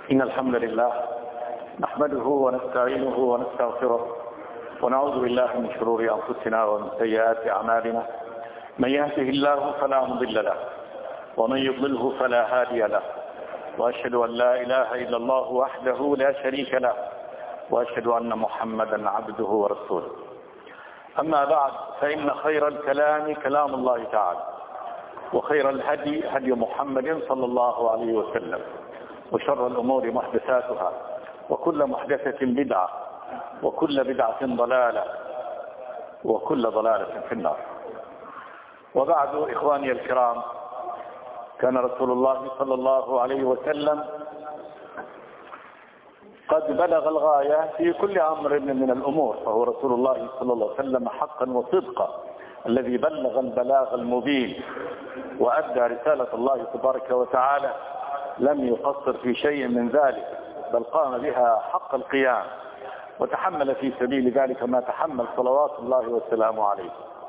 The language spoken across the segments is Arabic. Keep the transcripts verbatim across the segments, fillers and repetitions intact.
إن الحمد لله نحمده ونستعينه ونستغفره ونعوذ بالله من شرور أنفسنا ومن سيئات أعمالنا. من يهده الله فلا مضل له ومن يضلله فلا هادي له، وأشهد أن لا إله إلا الله وحده لا شريك له، وأشهد أن محمدا عبده ورسوله. أما بعد، فإن خير الكلام كلام الله تعالى، وخير الهدي هدي محمد صلى الله عليه وسلم، وشر الأمور محدثاتها، وكل محدثة بدعة، وكل بدعة ضلالة، وكل ضلالة في النار. وبعد، إخواني الكرام، كان رسول الله صلى الله عليه وسلم قد بلغ الغاية في كل أمر من الأمور، فهو رسول الله صلى الله عليه وسلم حقا وصدقا الذي بلغ البلاغ المبين وأدى رسالة الله تبارك وتعالى، لم يقصر في شيء من ذلك، بل قام بها حق القيام، وتحمل في سبيل ذلك ما تحمل صلوات الله وسلامه عليه.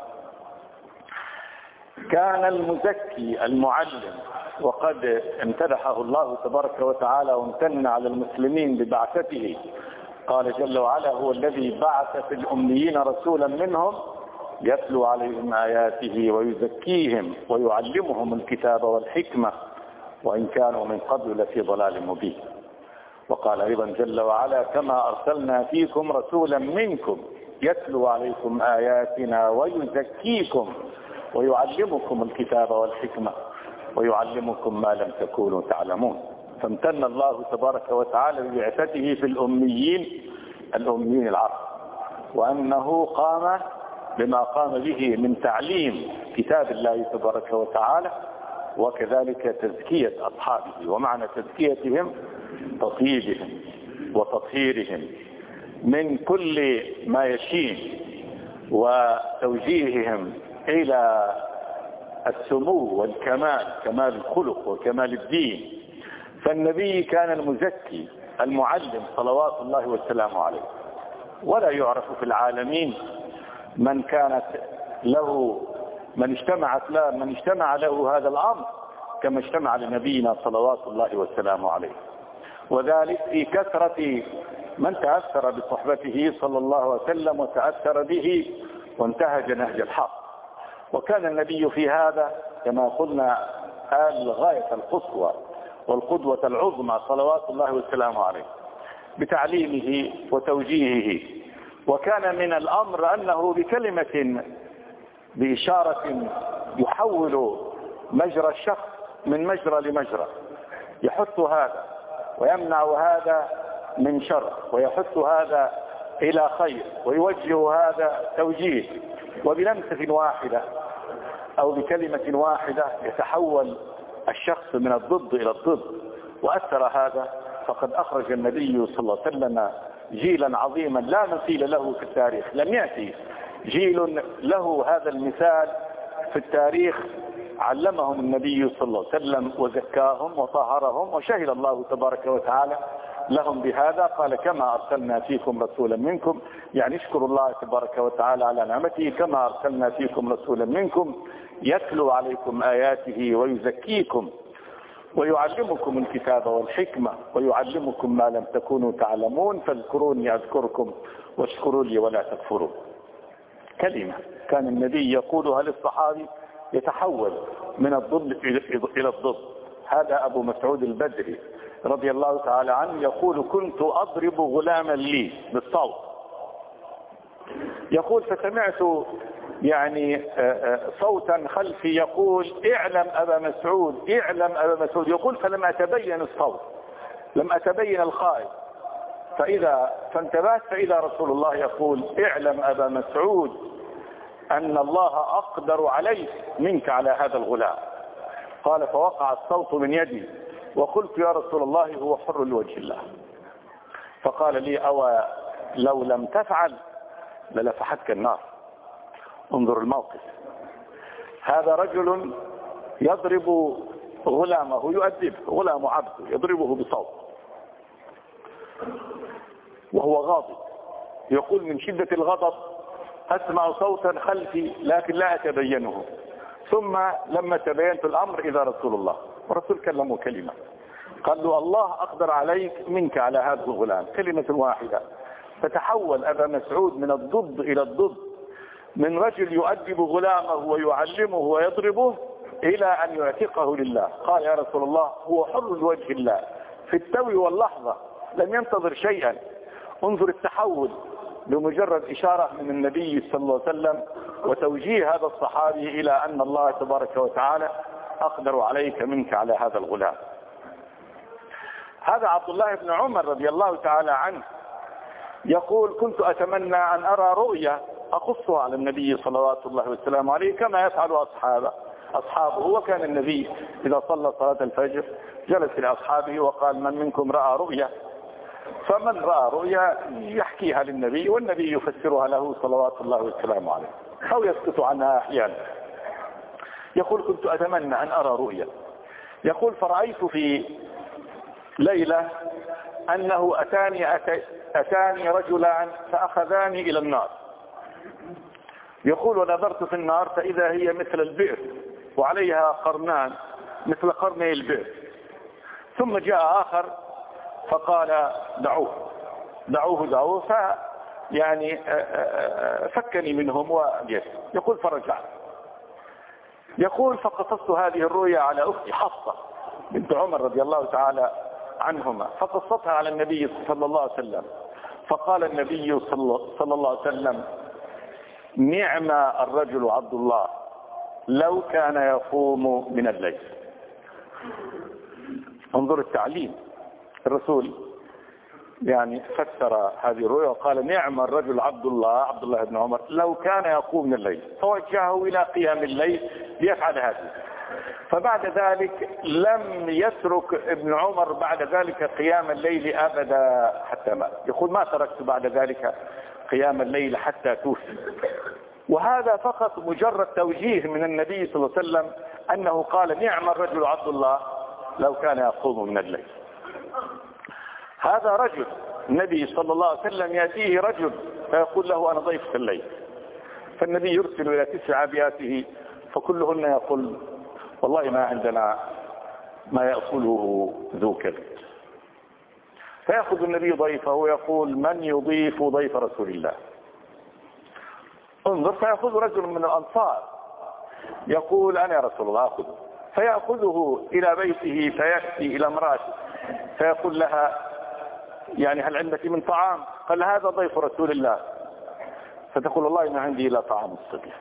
كان المزكي المعلم، وقد امتدحه الله تبارك وتعالى وامتن على المسلمين ببعثته. قال جل وعلا: هو الذي بعث في الأميين رسولا منهم يتلو عليهم آياته ويزكيهم ويعلمهم الكتاب والحكمة وإن كانوا من قبل لفي ضلال مبين. وقال أيضا جل وعلا: كما أرسلنا فيكم رسولا منكم يتلو عليكم آياتنا ويزكيكم ويعلمكم الكتاب والحكمة ويعلمكم ما لم تكونوا تعلمون. فامتن الله تبارك وتعالى ببعثته في الأميين الأميين العرب، وأنه قام بما قام به من تعليم كتاب الله تبارك وتعالى، وكذلك تزكية أصحابه. ومعنى تزكيتهم تطيبهم وتطهيرهم من كل ما يشين، وتوجيههم إلى السمو والكمال، كمال الخلق وكمال الدين. فالنبي كان المزكي المعلم صلوات الله والسلام عليه، ولا يعرف في العالمين من كانت له من اجتمعت له من اجتمع له هذا الأمر كما اجتمع لنبينا صلوات الله والسلام عليه، وذلك في كثرة من تأثر بصحبته صلى الله عليه وسلم وتأثر به وانتهج نهج الحق. وكان النبي في هذا كما قلنا آل الغاية القصوى والقدوة العظمى صلوات الله والسلام عليه بتعليمه وتوجيهه. وكان من الأمر أنه بكلمة بإشارة يحول مجرى الشخص من مجرى لمجرى، يحث هذا ويمنع هذا من شر، ويحث هذا إلى خير، ويوجه هذا توجيه، وبلمسة واحدة أو بكلمة واحدة يتحول الشخص من الضد إلى الضد. وأثر هذا، فقد أخرج النبي صلى الله عليه وسلم جيلا عظيما لا مثيل له في التاريخ. لم يأتي جيل له هذا المثال في التاريخ. علمهم النبي صلى الله عليه وسلم وزكاهم وطهرهم، وشهد الله تبارك وتعالى لهم بهذا. قال: كما أرسلنا فيكم رسولا منكم، يعني اشكروا الله تبارك وتعالى على نعمته. كما أرسلنا فيكم رسولا منكم يتلو عليكم آياته ويزكيكم ويعلمكم الكتاب والحكمة ويعلمكم ما لم تكونوا تعلمون فاذكروني أذكركم واشكروا لي ولا تكفروا. كلمة كان النبي يقولها للصحابي يتحول من الضد إلى الضد. هذا أبو مسعود البدري رضي الله تعالى عنه يقول: كنت أضرب غلاما لي بالصوت. يقول: فسمعت يعني صوتا خلفي يقول: اعلم أبا مسعود، اعلم أبا مسعود. يقول: فلم أتبين الصوت، لم أتبين القائل، فإذا فانتبهت فإذا رسول الله يقول: اعلم أبا مسعود أن الله أقدر عليك منك على هذا الغلام. قال: فوقع الصوت من يدي، وقلت: يا رسول الله هو حر لوجه الله. فقال لي: أو لو لم تفعل للفحتك النار. انظر الموقف. هذا رجل يضرب غلامه، يؤدبه، غلام عبده يضربه بصوت وهو غاضب. يقول: من شدة الغضب أسمع صوتا خلفي لكن لا أتبينه، ثم لما تبينت الأمر إذا رسول الله، ورسول كلمه كلمة. قال له الله أقدر عليك منك على هذا الغلام، كلمة واحدة. فتحول أبا مسعود من الضد إلى الضد، من رجل يؤدب غلامه ويعلمه ويضربه إلى أن يعتقه لله. قال يا رسول الله هو حر لوجه الله في التو واللحظة، لم ينتظر شيئا. انظر التحول بمجرد إشارة من النبي صلى الله عليه وسلم وتوجيه هذا الصحابي إلى أن الله تبارك وتعالى أقدر عليك منك على هذا الغلام. هذا عبد الله بن عمر رضي الله تعالى عنه يقول كنت أتمنى أن أرى رؤيا أقصها على النبي صلوات الله وسلامه عليه كما يفعل أصحابه أصحابه وكان النبي إذا صلى صلاة الفجر جلس إلى أصحابه وقال من منكم رأى رؤيا، فمن رأى رؤيا يحكيها للنبي والنبي يفسرها له صلوات الله وسلامه عليه أو يسكت عنها أحيانا. يقول كنت أتمنى أن أرى رؤيا. يقول فرأيت في ليلة أنه أتاني, أتاني رجلان فأخذاني إلى النار. يقول ونظرت في النار فإذا هي مثل البئر وعليها قرنان مثل قرني البئر. ثم جاء آخر فقال دعوه دعوه دعوه ف يعني فكني منهم وجيت. يقول فرجعت. يقول فقصصت هذه الرؤيا على أختي حفصة بنت عمر رضي الله تعالى عنهما، فقصتها على النبي صلى الله عليه وسلم، فقال النبي صلى الله عليه وسلم نعم الرجل عبد الله لو كان يقوم من الليل. انظر التعليم، الرسول يعني فسر هذه الرؤيا وقال نعم الرجل عبد الله عبد الله بن عمر لو كان يقوم من الليل، فوجهه إلى قيام الليل ليفعل هذا. فبعد ذلك لم يترك ابن عمر بعد ذلك قيام الليل أبدا حتى مات. يقول ما تركت بعد ذلك قيام الليل حتى توفي. وهذا فقط مجرد توجيه من النبي صلى الله عليه وسلم أنه قال نعم الرجل عبد الله لو كان يقوم من الليل. هذا رجل النبي صلى الله عليه وسلم يأتيه رجل فيقول له أنا ضيف في الليل، فالنبي يرسل إلى تسع أبياته فكلهن يقول والله ما عندنا ما يأكله ذو كبد. فيأخذ النبي ضيفه ويقول من يضيف ضيف رسول الله؟ انظر، فيأخذ رجل من الأنصار يقول أنا يا رسول الله أخذه، فيأخذه إلى بيته فيأتي إلى امرأته فيقول لها يعني هل عندك من طعام؟ قال هذا ضيف رسول الله. فتقول والله ما عندي إلا طعام الصبح.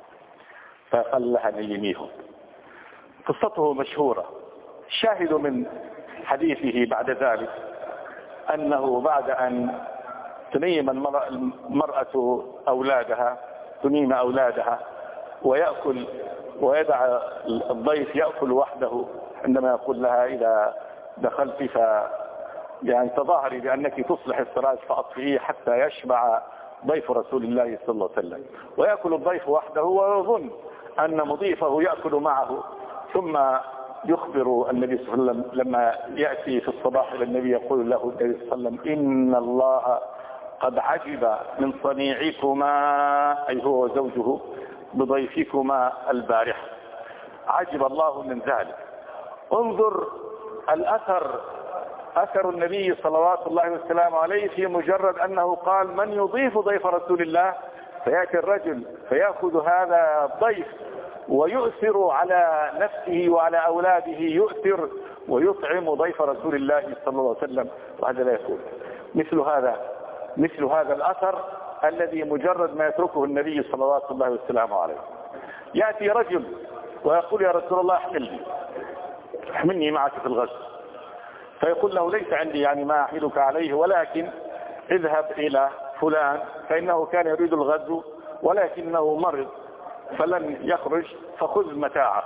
فقال لها نيميه. قصته مشهورة. شاهد من حديثه بعد ذلك أنه بعد أن تنيم المرأة أولادها تنيم أولادها ويأكل ويدع الضيف يأكل وحده، عندما يقول لها إذا دخلت ف يعني تظاهري بأنك تصلح السراج فأطفئيه حتى يشبع ضيف رسول الله صلى الله عليه وسلم. ويأكل الضيف وحده ويظن أن مضيفه يأكل معه، ثم يخبر النبي صلى الله عليه وسلم لما يأتي في الصباح إلى النبي يقول له النبي صلى الله عليه وسلم إن الله قد عجب من صنيعكما، أي هو وزوجه، بضيفكما البارحة. عجب الله من ذلك. انظر الأثر، أثر النبي صلوات الله وسلامه عليه في مجرد أنه قال من يضيف ضيف رسول الله، فيأتي الرجل فيأخذ هذا الضيف ويؤثر على نفسه وعلى أولاده، يؤثر ويطعم ضيف رسول الله صلى الله عليه وسلم. وهذا لا يكون مثل هذا مثل هذا الأثر الذي مجرد ما يتركه النبي صلوات الله وسلامه عليه. يأتي رجل ويقول يا رسول الله احملني احملني معك في الغزو، فيقول له ليس عندي يعني ما أحملك عليه، ولكن اذهب إلى فلان فإنه كان يريد الغزو ولكنه مرض فلن يخرج فخذ متاعه.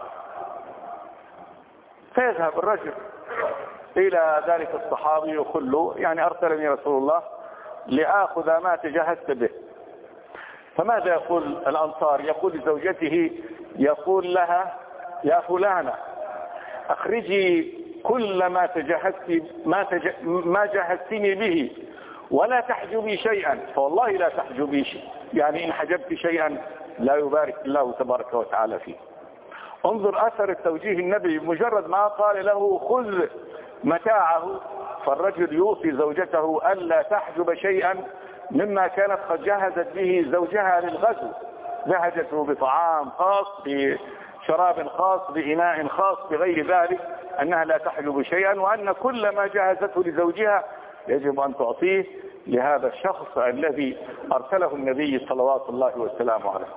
فيذهب الرجل إلى ذلك الصحابي يقول له يعني أرسلني رسول الله لآخذ ما تجهزت به. فماذا يقول الأنصار؟ يقول لزوجته يقول لها يا فلانة أخرجي كل ما تجهزت ما, تج... ما جهزتني به ولا تحجبي شيئا، فوالله لا تحجبي شيء، يعني إن حجبت شيئا لا يبارك الله تبارك وتعالى فيه. انظر أثر التوجيه النبي، مجرد ما قال له خذ متاعه، فالرجل يوصي زوجته ألا تحجب شيئا مما كانت قد جهزت به زوجها للغزو، زهجته بطعام خاص، بشراب خاص، بإناء خاص، بغير ذلك، أنها لا تحجب شيئا، وأن كل ما جهزته لزوجها يجب أن تعطيه لهذا الشخص الذي أرسله النبي صلوات الله وسلامه عليه.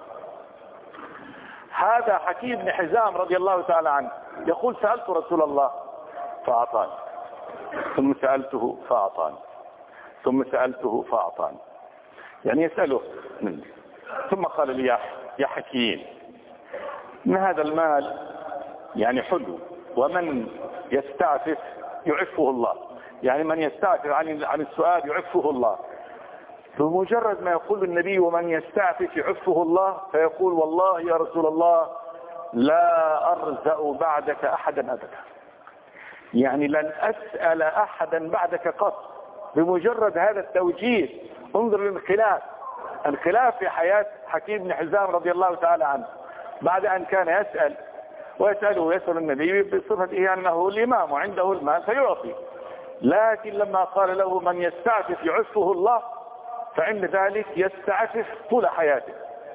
هذا حكيم بن حزام رضي الله تعالى عنه يقول: سألت رسول الله فأعطاني، ثم سألته فأعطاني، ثم سألته فأعطاني، يعني يسأله مني. ثم قال لي: يا حكيم، إن هذا المال يعني حلو، ومن يستعفف يعفه الله، يعني من يستعفف عن عن السؤال يعفه الله. بمجرد ما يقول النبي ومن يستعفف يعفه الله، فيقول: والله يا رسول الله لا أرزأ بعدك أحدا أبدا، يعني لن أسأل أحدا بعدك قط. بمجرد هذا التوجيه، انظر للخلاف، الخلاف في حياة حكيم بن حزام رضي الله تعالى عنه، بعد أن كان يسأل ويسأله ويسأل النبي بصفته أنه الإمام وعنده المال فيعطي، لكن لما قال له من يستعفف يعفه الله، فعند ذلك يستعفف طول حياته.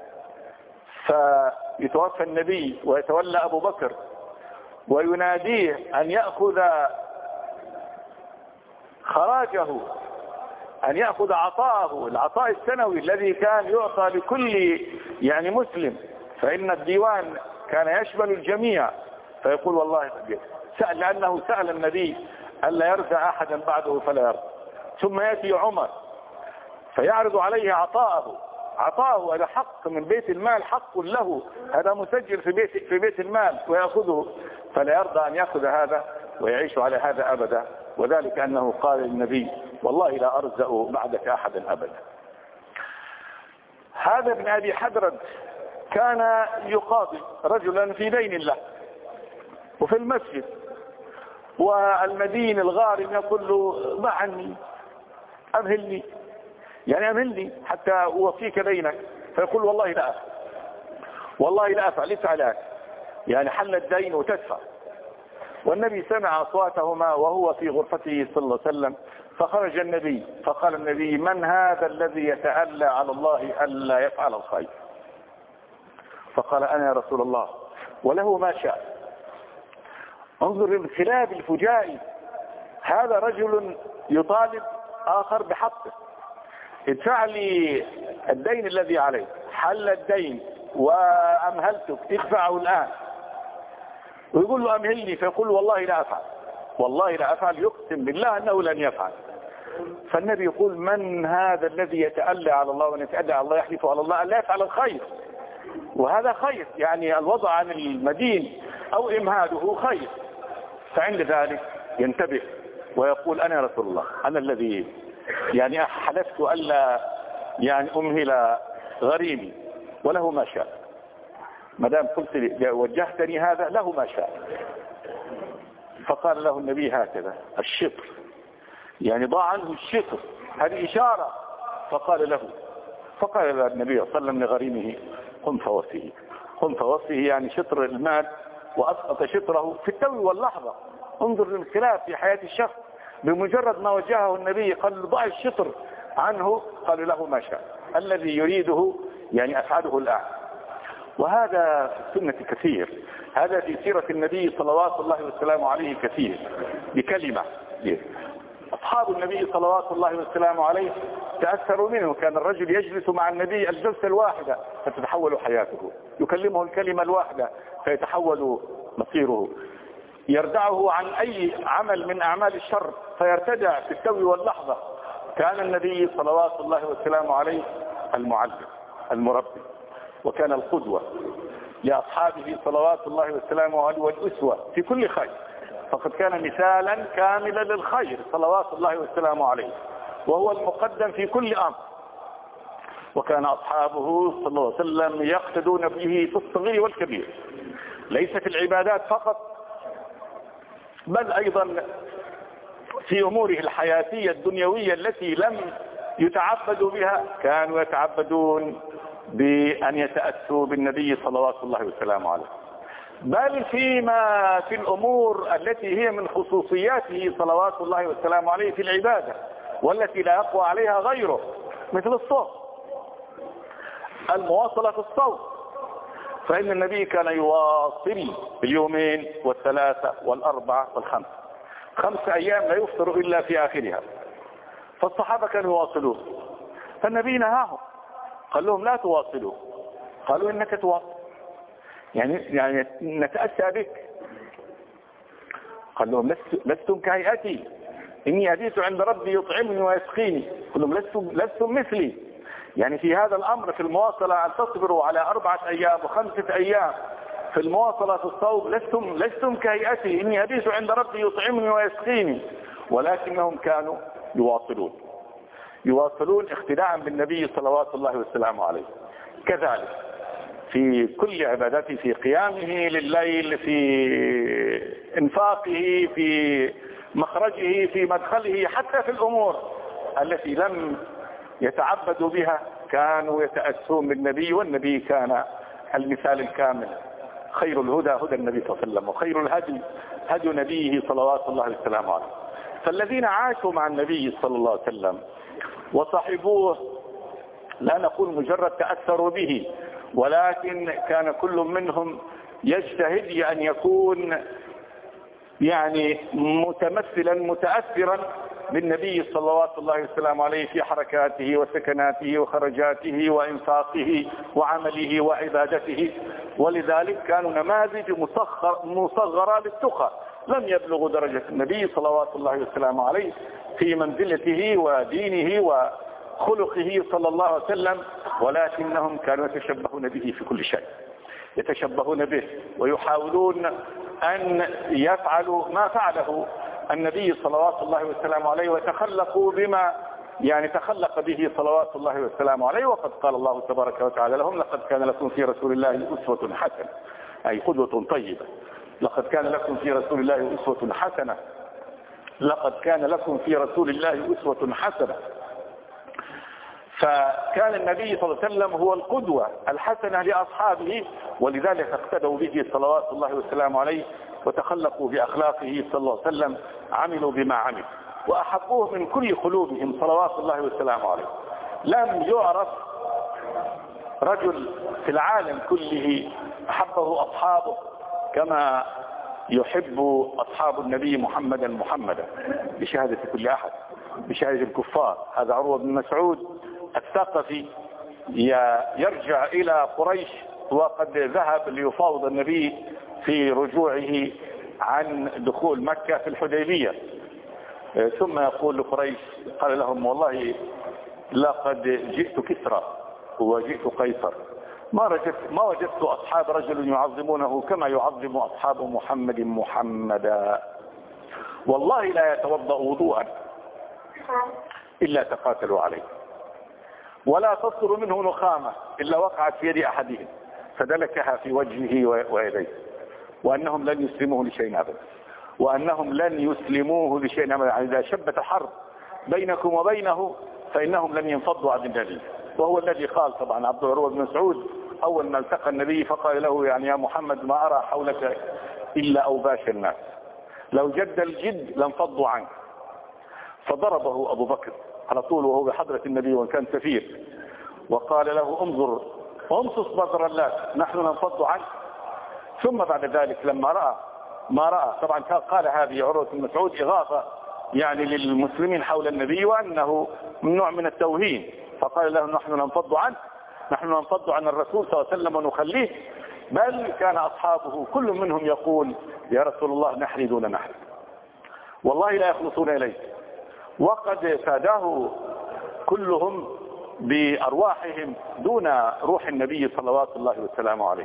فيتوفى النبي ويتولى أبو بكر ويناديه أن يأخذ خراجه، أن يأخذ عطاءه، العطاء السنوي الذي كان يعطى لكل يعني مسلم، فإن الديوان كان يشمل الجميع. فيقول: والله سأل، لأنه سأل النبي ألا يرجع أحدا بعده فلا يرجع. ثم يأتي عمر فيعرض عليه عطاءه، عطاءه هذا حق من بيت المال، حق له، هذا مسجل في بيت في بيت المال، ويأخذه، فلا يرضى أن يأخذ هذا ويعيش على هذا أبدا، وذلك أنه قال للنبي: والله لا أرزأ بعدك أحدا أبدا. هذا ابن أبي حدرد كان يقاضي رجلا في دين الله وفي المسجد، والمدين الغارم يقول له: ضع عني، أمهلني، يعني أمهلني حتى أوفيك دينك. فيقول: والله لا أفعل، والله لا أفعل، افعل، يعني حل الدين وتدفع. والنبي سمع أصواتهما وهو في غرفته صلى الله عليه وسلم، فخرج النبي فقال النبي: من هذا الذي يتألى على الله ألا يفعل الخير؟ فقال: أنا يا رسول الله، وله ما شاء. انظر للخلاف الفجائي، هذا رجل يطالب آخر بحقه: ادفع لي الدين الذي عليه، حل الدين وأمهلتك، ادفعه الآن. ويقول له: أمهلني، فيقول: والله لا أفعل، والله لا أفعل، يقسم بالله أنه لن يفعل. فالنبي يقول: من هذا الذي يتألى على الله، وأن يتألى على الله يحلف على الله أن لا يفعل الخير؟ وهذا خير، يعني الوضع عن المدين أو إمهاله خير. فعند ذلك ينتبه ويقول: أنا يا رسول الله، أنا الذي يعني حلفت ألا يعني أمهل غريمي، وله ما شاء، ما دام قلت لي وجهتني هذا له ما شاء. فقال له النبي: هكذا الشطر، يعني ضاع عنه الشطر، هذه إشارة. فقال له فقال له النبي صلى الله عليه وسلم لغريمه: قم فوفيه، قم فوفيه، يعني شطر المال، وأسقط شطره في التو واللحظة. انظر للخلاف في حياة الشخص، بمجرد ما وجهه النبي قال له: ضع الشطر عنه، قال له ما شاء، الذي يريده يعني أفعله الآن. وهذا في السنة كثير، هذا في سيرة النبي صلوات الله وسلامه عليه كثير. بكلمة، أصحاب النبي صلوات الله وسلامه عليه تأثروا منه. كان الرجل يجلس مع النبي الجلسة الواحدة فتتحول حياته، يكلمه الكلمة الواحدة فيتحول مصيره، يردعه عن أي عمل من أعمال الشر فيرتدع في التو واللحظة. كان النبي صلوات الله وسلامه عليه المعلم المربي، وكان القدوة لأصحابه صلوات الله وسلامه عليه والأسوة في كل خير، فقد كان مثالا كاملا للخير صلوات الله وسلامه عليه، وهو المقدم في كل أمر. وكان أصحابه صلى الله عليه وسلم يقتدون به في الصغير والكبير، ليس في العبادات فقط، بل أيضا في أموره الحياتية الدنيوية التي لم يتعبدوا بها، كانوا يتعبدون بأن يتأسوا بالنبي صلوات الله وسلامه عليه. بل فيما في الأمور التي هي من خصوصياته صلوات الله والسلام عليه في العبادة والتي لا يقوى عليها غيره، مثل الصوم، المواصلة في الصوم. فإن النبي كان يواصل اليومين والثلاثة والأربعة والخمس، خمس أيام لا يفطر إلا في آخرها. فالصحابة كانوا يواصلون، فالنبي نهاهم، قال لهم لا تواصلوا. قالوا إنك تواصل، يعني يعني نتأسى بك. قال لهم لست لستم كهيئتي، إني أبيت عند ربي يطعمني ويسقيني. قال لهم لستم لستم مثلي، يعني في هذا الأمر في المواصلة أن تصبروا على أربعة أيام وخمسة أيام في المواصلة في الصوم، لستم لستم كهيئتي، إني أبيت عند ربي يطعمني ويسقيني. ولكنهم كانوا يواصلون يواصلون اقتداء بالنبي صلوات الله والسلام عليه. كذلك في كل عبادته، في قيامه لليل، في انفاقه، في مخرجه، في مدخله، حتى في الأمور التي لم يتعبدوا بها كانوا يتأسون بالنبي. والنبي كان المثال الكامل. خير الهدى هدى النبي صلى الله عليه وسلم، وخير الهدي هدي نبيه صلوات الله والسلام عليه. فالذين عاشوا مع النبي صلى الله عليه وسلم وصحبوه، لا نقول مجرد تأثروا به، ولكن كان كل منهم يجتهد أن يكون يعني متمثلا متأثرا بالنبي صلوات الله والسلام عليه في حركاته وسكناته وخرجاته وإنفاقه وعمله وعبادته. ولذلك كانوا نماذج مصغر مصغرة للتقى، لم يبلغوا درجة النبي صلوات الله والسلام عليه في منزلته ودينه وخلقه صلى الله عليه وسلم، ولكنهم كانوا يتشبهون به في كل شيء، يتشبهون به ويحاولون أن يفعلوا ما فعله النبي صلوات الله والسلام عليه، وتخلقوا بما يعني تخلق به صلوات الله والسلام عليه. وقد قال الله تبارك وتعالى لهم: لقد كان لكم في رسول الله أسوة حسنة، أي قدوة طيبة. لقد كان لكم في رسول الله أسوة حسنة، لقد كان لكم في رسول الله أسوة حسنة. فكان النبي صلى الله عليه وسلم هو القدوة الحسنة لأصحابه، ولذلك اقتدوا به صلوات الله والسلام عليه وتخلقوا بأخلاقه صلى الله عليه وسلم، عملوا بما عمل وأحبوه من كل قلوبهم صلوات الله والسلام عليه. لم يعرف رجل في العالم كله أحبه أصحابه كما يحب أصحاب النبي محمدا محمدا، بشهادة كل أحد، بشهادة الكفار. هذا عروة بن مسعود الثقفي يرجع إلى قريش وقد ذهب ليفاوض النبي في رجوعه عن دخول مكة في الحديبية، ثم يقول لقريش، قال لهم: والله لقد جئت كسرى وجئت قيصر، ما وجدت ما وجدت أصحاب رجل يعظمونه كما يعظم أصحاب محمد محمدا، والله لا يتوضأ وضوءا إلا تقاتلوا عليه، ولا تصدر منه نخامة إلا وقعت في يد أحدهم فدلكها في وجهه ويديه، وأنهم لن يسلموه لشيء أبدا، وأنهم لن يسلموه لشيء أبدا. يعني إذا شبت حرب بينكم وبينه فإنهم لن ينفضوا عن النبي. وهو الذي قال طبعا عبد عروة بن مسعود أول ما التقى النبي فقال له: يعني يا محمد ما أرى حولك إلا أوباش الناس، لو جد الجد لانفضوا عنك. فضربه أبو بكر على طول وهو بحضرة النبي وان كان سفير، وقال له: انظر وامصص بدر الله، نحن ننفض عنك. ثم بعد ذلك لما رأى ما رأى، طبعا قال هذه عروة بن مسعود إغاظة يعني للمسلمين حول النبي وأنه من نوع من التوهين، فقال له: نحن ننفض عنك، نحن ننفض عن الرسول صلى الله عليه وسلم ونخليه. بل كان أصحابه كل منهم يقول: يا رسول الله نحري دون نحري، والله لا يخلصون إليه. وقد فاداه كلهم بأرواحهم دون روح النبي صلوات الله والسلام عليه.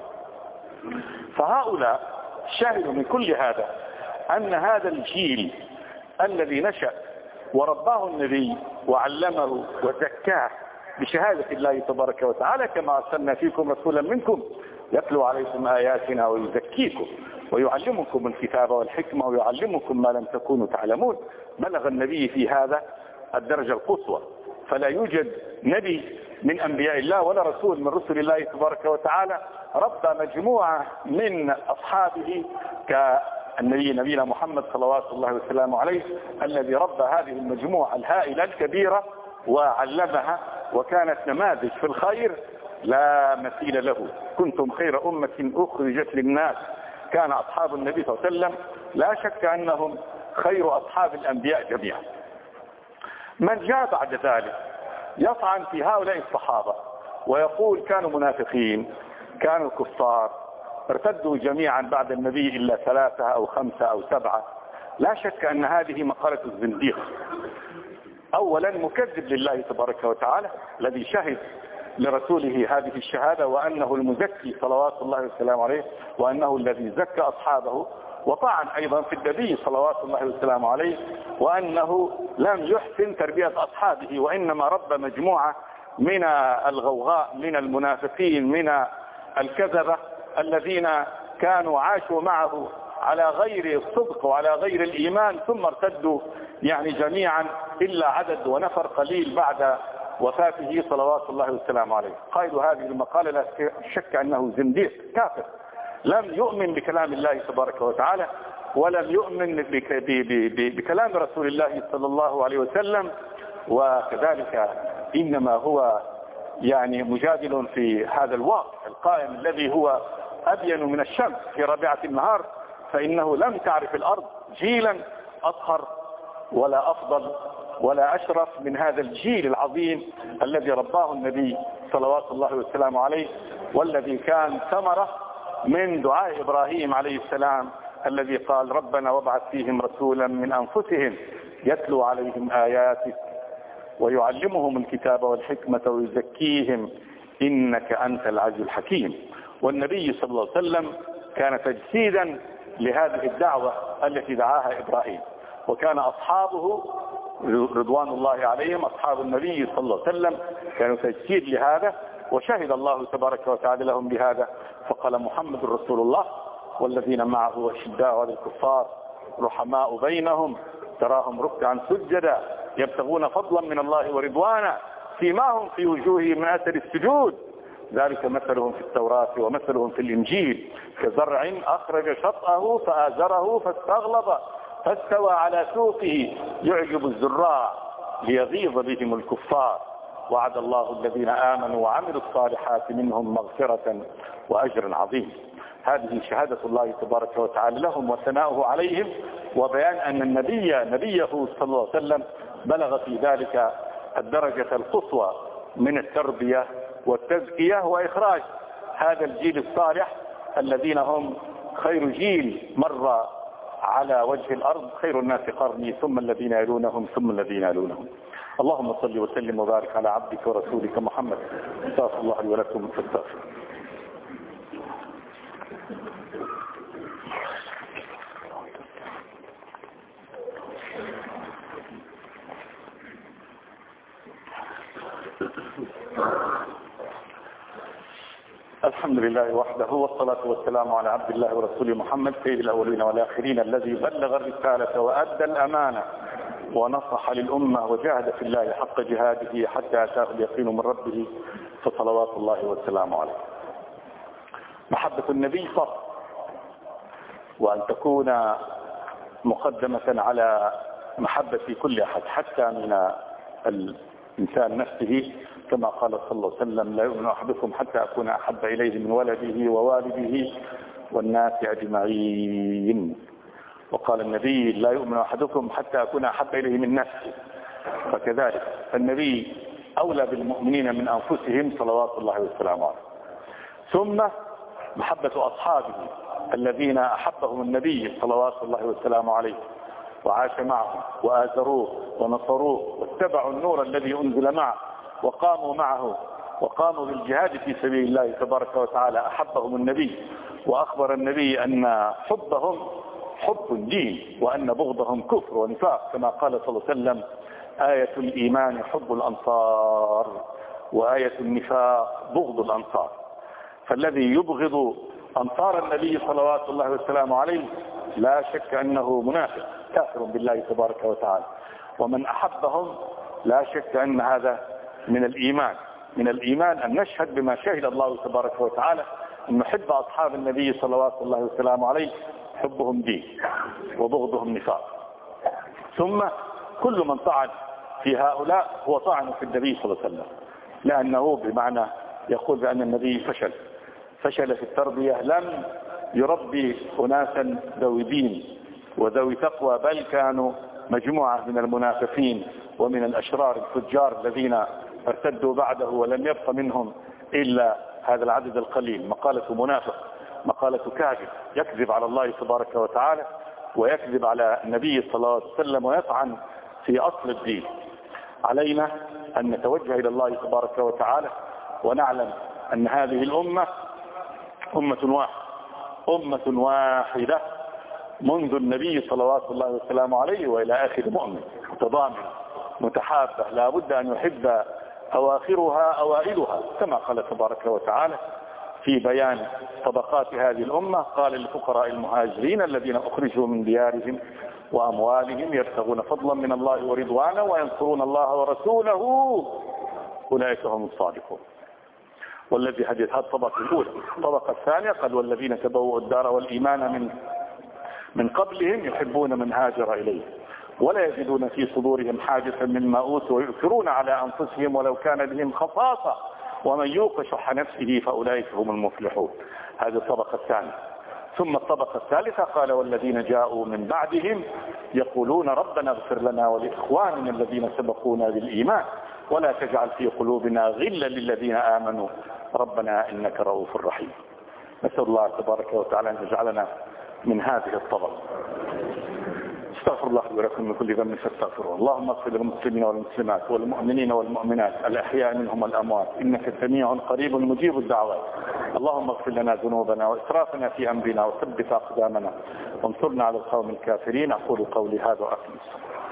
فهؤلاء شاهدوا من كل هذا أن هذا الجيل الذي نشأ ورباه النبي وعلمه وزكاه بشهادة الله تبارك وتعالى: كما أرسلنا فيكم رسولا منكم يتلو عليكم آياتنا ويزكيكم ويعلمكم الكتاب والحكمة ويعلمكم ما لم تكونوا تعلمون. بلغ النبي في هذا الدرجة القصوى، فلا يوجد نبي من أنبياء الله ولا رسول من رسل الله تبارك وتعالى ربى مجموعة من أصحابه كالنبي نبينا محمد صلوات الله وسلامه عليه، الذي ربى هذه المجموعة الهائلة الكبيرة وعلمها، وكانت نماذج في الخير لا مثيل له. كنتم خير أمة أخرجت للناس. كان أصحاب النبي صلى الله عليه وسلم لا شك أنهم خير أصحاب الأنبياء جميعا. من جاء بعد ذلك يطعن في هؤلاء الصحابة ويقول كانوا منافقين، كانوا كفار، ارتدوا جميعا بعد النبي إلا ثلاثة أو خمسة أو سبعة. لا شك أن هذه مقالة الزنديق. أولا مكذب لله تبارك وتعالى الذي شهد لرسوله هذه الشهادة وأنه المزكي صلوات الله وسلامه عليه، وأنه الذي زكى أصحابه، وطعن أيضا في النبي صلوات الله وسلامه عليه وأنه لم يحسن تربية أصحابه، وإنما ربى مجموعة من الغوغاء، من المنافقين، من الكذبة الذين كانوا عاشوا معه على غير الصدق وعلى غير الإيمان، ثم ارتدوا يعني جميعا إلا عدد ونفر قليل بعد وفاته صلوات الله وسلامه عليه. قائل هذه المقالة لا شك أنه زنديق كافر، لم يؤمن بكلام الله تبارك وتعالى، ولم يؤمن بكلام رسول الله صلى الله عليه وسلم، وكذلك إنما هو يعني مجادل في هذا الواقع القائم الذي هو أبين من الشمس في ربيعة النهار. فإنه لم تعرف الأرض جيلا أطهر ولا أفضل ولا أشرف من هذا الجيل العظيم الذي رباه النبي صلوات الله وسلامه عليه، والذي كان ثمرة من دعاء إبراهيم عليه السلام الذي قال ربنا وابعث فيهم رسولا من أنفسهم يتلو عليهم آياتك ويعلمهم الكتاب والحكمة ويزكيهم إنك أنت العزيز الحكيم. والنبي صلى الله عليه وسلم كان تجسيدا لهذه الدعوة التي دعاها إبراهيم، وكان أصحابه رضوان الله عليهم أصحاب النبي صلى الله عليه وسلم كانوا تجسيد لهذا، وشهد الله تبارك وتعالى لهم بهذا فقال محمد رسول الله والذين معه أشداء على الكفار رحماء بينهم تراهم ركعا سجدا يبتغون فضلا من الله ورضوانا سيماهم في وجوههم من أثر السجود ذلك مثلهم في التوراة ومثلهم في الإنجيل كزرع أخرج شطأه فآزره فاستغلظ فاستوى على سوقه يعجب الزراع ليغيظ بهم الكفار وعد الله الذين آمنوا وعملوا الصالحات منهم مغفرة وأجر عظيم. هذه شهادة الله تبارك وتعالى لهم وثناؤه عليهم، وبيان أن النبي نبيه صلى الله عليه وسلم بلغ في ذلك الدرجة القصوى من التربية والتزكية وإخراج هذا الجيل الصالح الذين هم خير جيل مر على وجه الأرض، خير الناس قرني ثم الذين يلونهم ثم الذين يلونهم. اللهم صل وسلم وبارك على عبدك ورسولك محمد. استغفر الله لي ولكم فاستغفروا. الحمد لله وحده والصلاة والسلام على عبد الله ورسوله محمد سيد الأولين والآخرين الذي بلغ الرسالة وأدى الأمانة ونصح للأمة وجاهد في الله حق جهاده حتى أتاه اليقين من ربه فصلوات الله والسلام عليه. محبة النبي فضل، وأن تكون مقدمة على محبة كل أحد حتى من الإنسان نفسه، كما قال صلى الله عليه وسلم لا يؤمن أحدكم حتى أكون أحب إليه من ولده ووالده والناس أجمعين. وقال النبي لا يؤمن أحدكم حتى أكون أحب إليه من نفسه، فكذلك النبي أولى بالمؤمنين من أنفسهم صلوات الله وسلامه عليه. ثم محبة أصحابه الذين أحبهم النبي صلوات الله وسلامه عليه وعاش معهم وآزروه ونصروه واتبعوا النور الذي أنزل معه وقاموا معه وقاموا بالجهاد في سبيل الله تبارك وتعالى. أحبهم النبي وأخبر النبي أن حبهم حب الدين وأن بغضهم كفر ونفاق، كما قال صلى الله عليه وسلم آية الإيمان حب الأنصار وآية النفاق بغض الأنصار. فالذي يبغض أنصار النبي صلوات الله وسلامه عليه لا شك أنه منافق كافر بالله تبارك وتعالى، ومن أحبهم لا شك أن هذا من الإيمان. من الإيمان أن نشهد بما شهد الله تبارك وتعالى، أن نحب أصحاب النبي صلوات الله وسلامه عليه حبهم دين وبغضهم نفاق. ثم كل من طعن في هؤلاء هو طعن في النبي صلى الله عليه وسلم، لأنه بمعنى يقول بأن النبي فشل فشل في التربية، لم يربي أناسا ذوي دين وذوي تقوى، بل كانوا مجموعة من المنافقين ومن الأشرار الفجار الذين ارتدوا بعده، ولم يبق منهم إلا هذا العدد القليل. مقالة منافق، مقالة كاذب، يكذب على الله تبارك وتعالى ويكذب على النبي صلى الله عليه وسلم ويطعن في أصل الدين. علينا أن نتوجه إلى الله تبارك وتعالى ونعلم أن هذه الأمة أمة واحدة أمة واحدة منذ النبي صلوات الله وسلامه عليه وإلى آخر مؤمن، متضامنة متحابة، لا بد أن يحب أواخرها أوائلها، كما قال تبارك وتعالى في بيان طبقات هذه الأمة. قال للفقراء المهاجرين الذين أخرجوا من ديارهم وأموالهم يبتغون فضلا من الله ورضوانا وينصرون الله ورسوله أولئك هم الصادقون. والذي هذه الطبقة الأولى. الطبقة الثانية قال والذين تبوؤوا الدار والإيمان من من قبلهم يحبون من هاجر إليه ولا يجدون في صدورهم حاجة مما أوتوا ويؤثرون على أنفسهم ولو كان بهم خصاصة ومن يوق شح نفسه فأولئك هم المفلحون. هذه الطبقة الثانية. ثم الطبقة الثالثة قال والذين جاءوا من بعدهم يقولون ربنا اغفر لنا ولإخواننا الذين سبقونا بالإيمان ولا تجعل في قلوبنا غلا للذين آمنوا ربنا إنك رؤوف رحيم. نسأل الله تبارك وتعالى أن يجعلنا من هذه الطبقة. استغفر الله لي ولكم من كل ذنب فاستغفروه. اللهم اغفر للمسلمين والمسلمات والمؤمنين والمؤمنات الأحياء منهم والأموات إنك سميع قريب مجيب الدعوات. اللهم اغفر لنا ذنوبنا وإسرافنا في أمرنا وثبت أقدامنا وانصرنا على القوم الكافرين. أقول قولي هذا وأقم الصلاة.